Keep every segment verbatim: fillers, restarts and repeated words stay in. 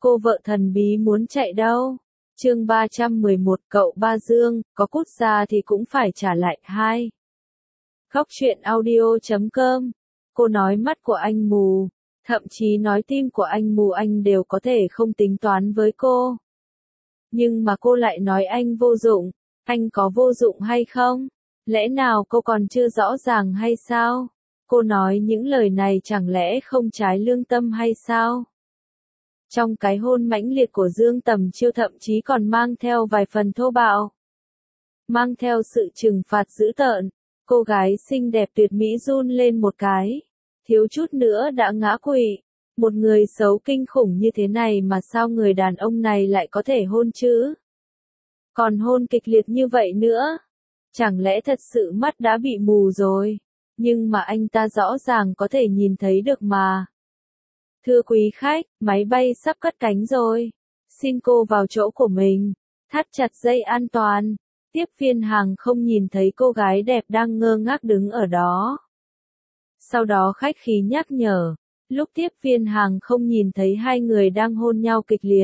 Cô vợ thần bí muốn chạy đâu? Chương ba trăm mười một cậu Ba Dương, có cút ra thì cũng phải trả lại. Hai. Khóc chuyện audio chấm com. Cô nói mắt của anh mù, thậm chí nói tim của anh mù anh đều có thể không tính toán với cô. Nhưng mà cô lại nói anh vô dụng. Anh có vô dụng hay không? Lẽ nào cô còn chưa rõ ràng hay sao? Cô nói những lời này chẳng lẽ không trái lương tâm hay sao? Trong cái hôn mãnh liệt của Dương Tầm Chiêu thậm chí còn mang theo vài phần thô bạo. Mang theo sự trừng phạt dữ tợn, cô gái xinh đẹp tuyệt mỹ run lên một cái. Thiếu chút nữa đã ngã quỵ. Một người xấu kinh khủng như thế này mà sao người đàn ông này lại có thể hôn chứ? Còn hôn kịch liệt như vậy nữa. Chẳng lẽ thật sự mắt đã bị mù rồi? Nhưng mà anh ta rõ ràng có thể nhìn thấy được mà. Thưa quý khách, máy bay sắp cất cánh rồi. Xin cô vào chỗ của mình. Thắt chặt dây an toàn. Tiếp viên hàng không nhìn thấy cô gái đẹp đang ngơ ngác đứng ở đó. Sau đó khách khí nhắc nhở. Lúc tiếp viên hàng không nhìn thấy hai người đang hôn nhau kịch liệt.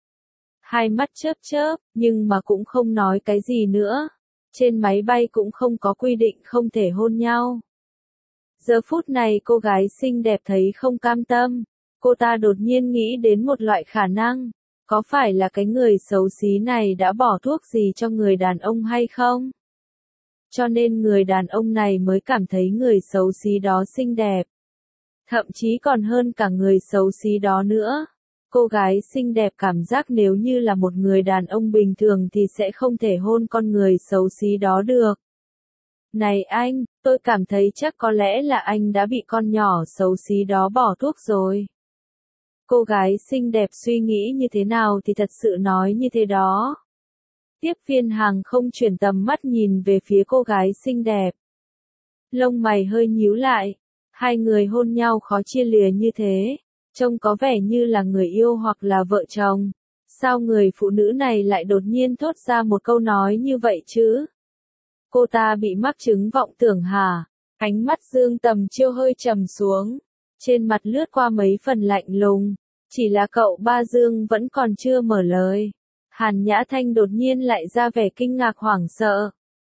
Hai mắt chớp chớp, nhưng mà cũng không nói cái gì nữa. Trên máy bay cũng không có quy định không thể hôn nhau. Giờ phút này cô gái xinh đẹp thấy không cam tâm. Cô ta đột nhiên nghĩ đến một loại khả năng. Có phải là cái người xấu xí này đã bỏ thuốc gì cho người đàn ông hay không? Cho nên người đàn ông này mới cảm thấy người xấu xí đó xinh đẹp. Thậm chí còn hơn cả người xấu xí đó nữa. Cô gái xinh đẹp cảm giác nếu như là một người đàn ông bình thường thì sẽ không thể hôn con người xấu xí đó được. Này anh, tôi cảm thấy chắc có lẽ là anh đã bị con nhỏ xấu xí đó bỏ thuốc rồi. Cô gái xinh đẹp suy nghĩ như thế nào thì thật sự nói như thế đó. Tiếp viên hàng không chuyển tầm mắt nhìn về phía cô gái xinh đẹp. Lông mày hơi nhíu lại. Hai người hôn nhau khó chia lìa như thế. Trông có vẻ như là người yêu hoặc là vợ chồng. Sao người phụ nữ này lại đột nhiên thốt ra một câu nói như vậy chứ? Cô ta bị mắc chứng vọng tưởng hả? Ánh mắt Dương Tầm Chiêu hơi trầm xuống. Trên mặt lướt qua mấy phần lạnh lùng. Chỉ là cậu Ba Dương vẫn còn chưa mở lời. Hàn Nhã Thanh đột nhiên lại ra vẻ kinh ngạc hoảng sợ.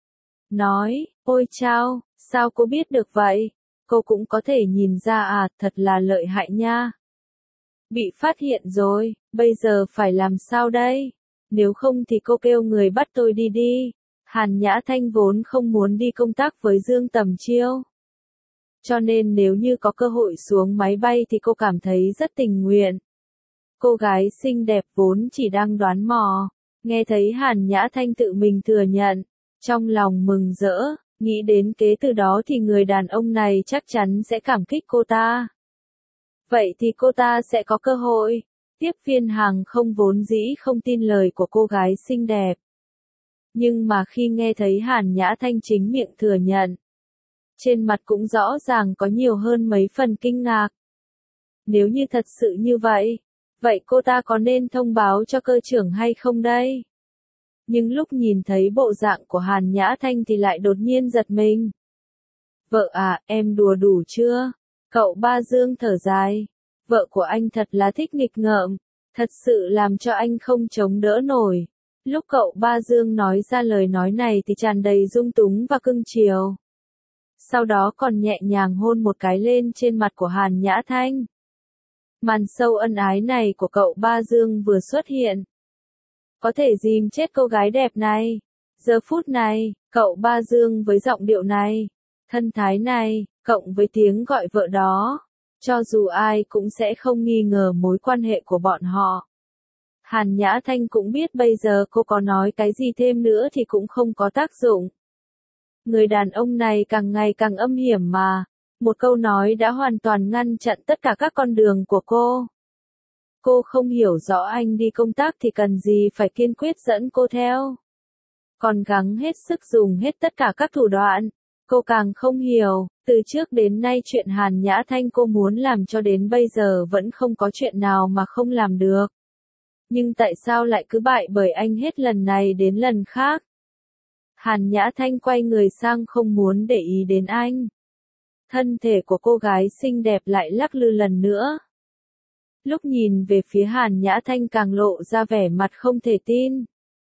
Nói, ôi chao, sao cô biết được vậy? Cô cũng có thể nhìn ra à, thật là lợi hại nha. Bị phát hiện rồi, bây giờ phải làm sao đây? Nếu không thì cô kêu người bắt tôi đi đi. Hàn Nhã Thanh vốn không muốn đi công tác với Dương Tầm Chiêu. Cho nên nếu như có cơ hội xuống máy bay thì cô cảm thấy rất tình nguyện. Cô gái xinh đẹp vốn chỉ đang đoán mò. Nghe thấy Hàn Nhã Thanh tự mình thừa nhận. Trong lòng mừng rỡ, nghĩ đến kế từ đó thì người đàn ông này chắc chắn sẽ cảm kích cô ta. Vậy thì cô ta sẽ có cơ hội. Tiếp viên hàng không vốn dĩ không tin lời của cô gái xinh đẹp. Nhưng mà khi nghe thấy Hàn Nhã Thanh chính miệng thừa nhận. Trên mặt cũng rõ ràng có nhiều hơn mấy phần kinh ngạc. Nếu như thật sự như vậy, vậy cô ta có nên thông báo cho cơ trưởng hay không đây? Nhưng lúc nhìn thấy bộ dạng của Hàn Nhã Thanh thì lại đột nhiên giật mình. Vợ à, em đùa đủ chưa? Cậu Ba Dương thở dài. Vợ của anh thật là thích nghịch ngợm. Thật sự làm cho anh không chống đỡ nổi. Lúc cậu Ba Dương nói ra lời nói này thì tràn đầy dung túng và cưng chiều. Sau đó còn nhẹ nhàng hôn một cái lên trên mặt của Hàn Nhã Thanh. Màn sâu ân ái này của cậu Ba Dương vừa xuất hiện. Có thể dìm chết cô gái đẹp này. Giờ phút này, cậu Ba Dương với giọng điệu này, thân thái này, cộng với tiếng gọi vợ đó. Cho dù ai cũng sẽ không nghi ngờ mối quan hệ của bọn họ. Hàn Nhã Thanh cũng biết bây giờ cô có nói cái gì thêm nữa thì cũng không có tác dụng. Người đàn ông này càng ngày càng âm hiểm mà. Một câu nói đã hoàn toàn ngăn chặn tất cả các con đường của cô. Cô không hiểu rõ anh đi công tác thì cần gì phải kiên quyết dẫn cô theo. Còn gắng hết sức dùng hết tất cả các thủ đoạn. Cô càng không hiểu, từ trước đến nay chuyện Hàn Nhã Thanh cô muốn làm cho đến bây giờ vẫn không có chuyện nào mà không làm được. Nhưng tại sao lại cứ bại bởi anh hết lần này đến lần khác? Hàn Nhã Thanh quay người sang không muốn để ý đến anh. Thân thể của cô gái xinh đẹp lại lắc lư lần nữa. Lúc nhìn về phía Hàn Nhã Thanh càng lộ ra vẻ mặt không thể tin.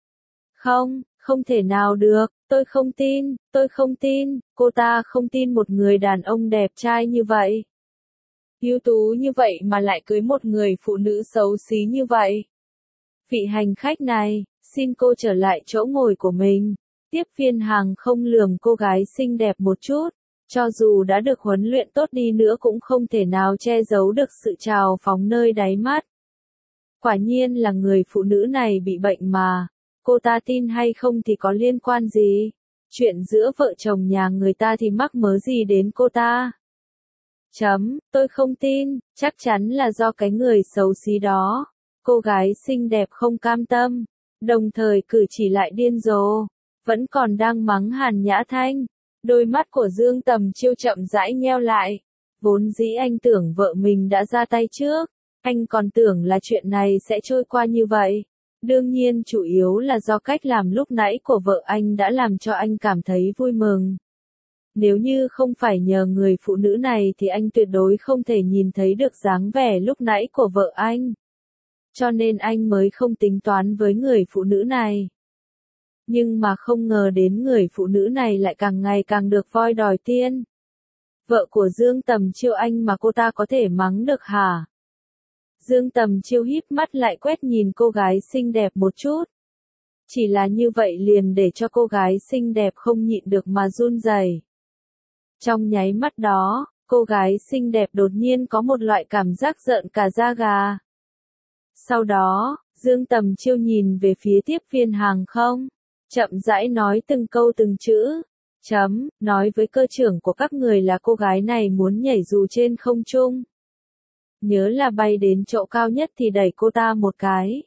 Không, không thể nào được, tôi không tin, tôi không tin, cô ta không tin một người đàn ông đẹp trai như vậy. Ưu tú như vậy mà lại cưới một người phụ nữ xấu xí như vậy. Vị hành khách này, xin cô trở lại chỗ ngồi của mình. Tiếp viên hàng không lườm cô gái xinh đẹp một chút, cho dù đã được huấn luyện tốt đi nữa cũng không thể nào che giấu được sự trào phóng nơi đáy mắt. Quả nhiên là người phụ nữ này bị bệnh mà, cô ta tin hay không thì có liên quan gì, chuyện giữa vợ chồng nhà người ta thì mắc mớ gì đến cô ta. Chấm, tôi không tin, chắc chắn là do cái người xấu xí đó. Cô gái xinh đẹp không cam tâm, đồng thời cử chỉ lại điên rồ, vẫn còn đang mắng Hàn Nhã Thanh. Đôi mắt của Dương Tầm Chiêu chậm rãi nheo lại, vốn dĩ anh tưởng vợ mình đã ra tay trước, anh còn tưởng là chuyện này sẽ trôi qua như vậy. Đương nhiên chủ yếu là do cách làm lúc nãy của vợ anh đã làm cho anh cảm thấy vui mừng. Nếu như không phải nhờ người phụ nữ này thì anh tuyệt đối không thể nhìn thấy được dáng vẻ lúc nãy của vợ anh. Cho nên anh mới không tính toán với người phụ nữ này. Nhưng mà không ngờ đến người phụ nữ này lại càng ngày càng được voi đòi tiên. Vợ của Dương Tầm Chiêu anh mà cô ta có thể mắng được hả? Dương Tầm Chiêu híp mắt lại quét nhìn cô gái xinh đẹp một chút. Chỉ là như vậy liền để cho cô gái xinh đẹp không nhịn được mà run rẩy. Trong nháy mắt đó, cô gái xinh đẹp đột nhiên có một loại cảm giác rợn cả da gà. Sau đó, Dương Tầm Chiêu nhìn về phía tiếp viên hàng không, chậm rãi nói từng câu từng chữ. Chấm, nói với cơ trưởng của các người là cô gái này muốn nhảy dù trên không trung. Nhớ là bay đến chỗ cao nhất thì đẩy cô ta một cái.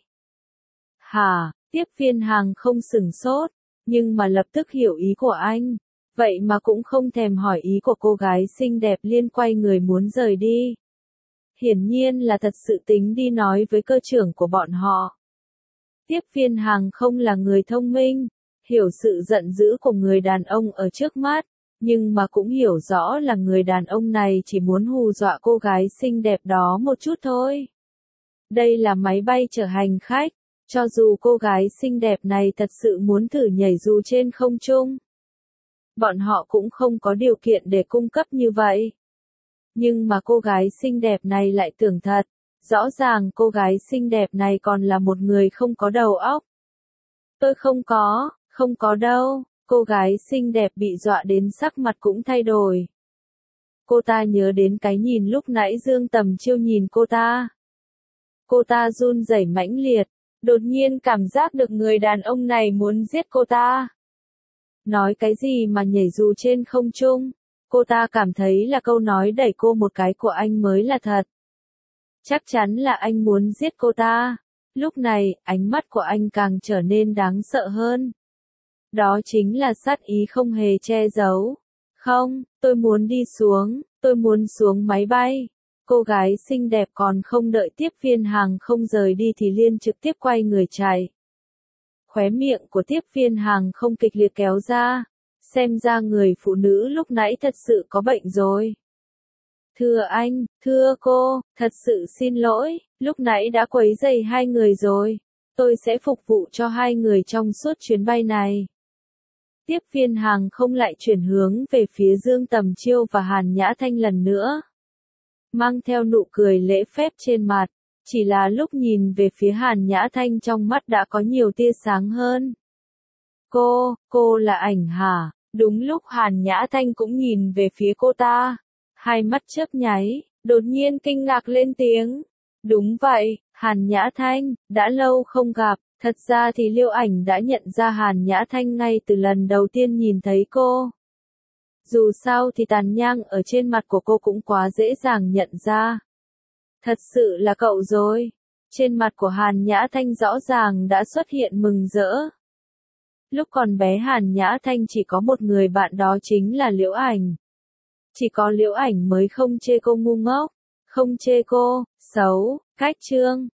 Hả, tiếp viên hàng không sửng sốt, nhưng mà lập tức hiểu ý của anh. Vậy mà cũng không thèm hỏi ý của cô gái xinh đẹp liên quay người muốn rời đi. Hiển nhiên là thật sự tính đi nói với cơ trưởng của bọn họ. Tiếp viên hàng không là người thông minh, hiểu sự giận dữ của người đàn ông ở trước mắt, nhưng mà cũng hiểu rõ là người đàn ông này chỉ muốn hù dọa cô gái xinh đẹp đó một chút thôi. Đây là máy bay chở hành khách, cho dù cô gái xinh đẹp này thật sự muốn thử nhảy dù trên không trung, bọn họ cũng không có điều kiện để cung cấp như vậy. Nhưng mà cô gái xinh đẹp này lại tưởng thật, rõ ràng cô gái xinh đẹp này còn là một người không có đầu óc. Tôi không có, không có đâu, cô gái xinh đẹp bị dọa đến sắc mặt cũng thay đổi. Cô ta nhớ đến cái nhìn lúc nãy Dương Tầm Chiêu nhìn cô ta. Cô ta run rẩy mãnh liệt, đột nhiên cảm giác được người đàn ông này muốn giết cô ta. Nói cái gì mà nhảy dù trên không trung, cô ta cảm thấy là câu nói đẩy cô một cái của anh mới là thật. Chắc chắn là anh muốn giết cô ta. Lúc này, ánh mắt của anh càng trở nên đáng sợ hơn. Đó chính là sát ý không hề che giấu. Không, tôi muốn đi xuống, tôi muốn xuống máy bay. Cô gái xinh đẹp còn không đợi tiếp viên hàng không rời đi thì liền trực tiếp quay người chạy. Khóe miệng của tiếp viên hàng không kịch liệt kéo ra. Xem ra người phụ nữ lúc nãy thật sự có bệnh rồi. Thưa anh, thưa cô, thật sự xin lỗi, lúc nãy đã quấy rầy hai người rồi. Tôi sẽ phục vụ cho hai người trong suốt chuyến bay này. Tiếp viên hàng không lại chuyển hướng về phía Dương Tầm Chiêu và Hàn Nhã Thanh lần nữa. Mang theo nụ cười lễ phép trên mặt, chỉ là lúc nhìn về phía Hàn Nhã Thanh trong mắt đã có nhiều tia sáng hơn. Cô, cô là Ảnh hả? Đúng lúc Hàn Nhã Thanh cũng nhìn về phía cô ta. Hai mắt chớp nháy, đột nhiên kinh ngạc lên tiếng. Đúng vậy, Hàn Nhã Thanh, đã lâu không gặp, thật ra thì Liêu Ảnh đã nhận ra Hàn Nhã Thanh ngay từ lần đầu tiên nhìn thấy cô. Dù sao thì tàn nhang ở trên mặt của cô cũng quá dễ dàng nhận ra. Thật sự là cậu rồi. Trên mặt của Hàn Nhã Thanh rõ ràng đã xuất hiện mừng rỡ. Lúc còn bé Hàn Nhã Thanh chỉ có một người bạn đó chính là Liễu Ảnh. Chỉ có Liễu Ảnh mới không chê cô ngu ngốc, không chê cô xấu, cách trương,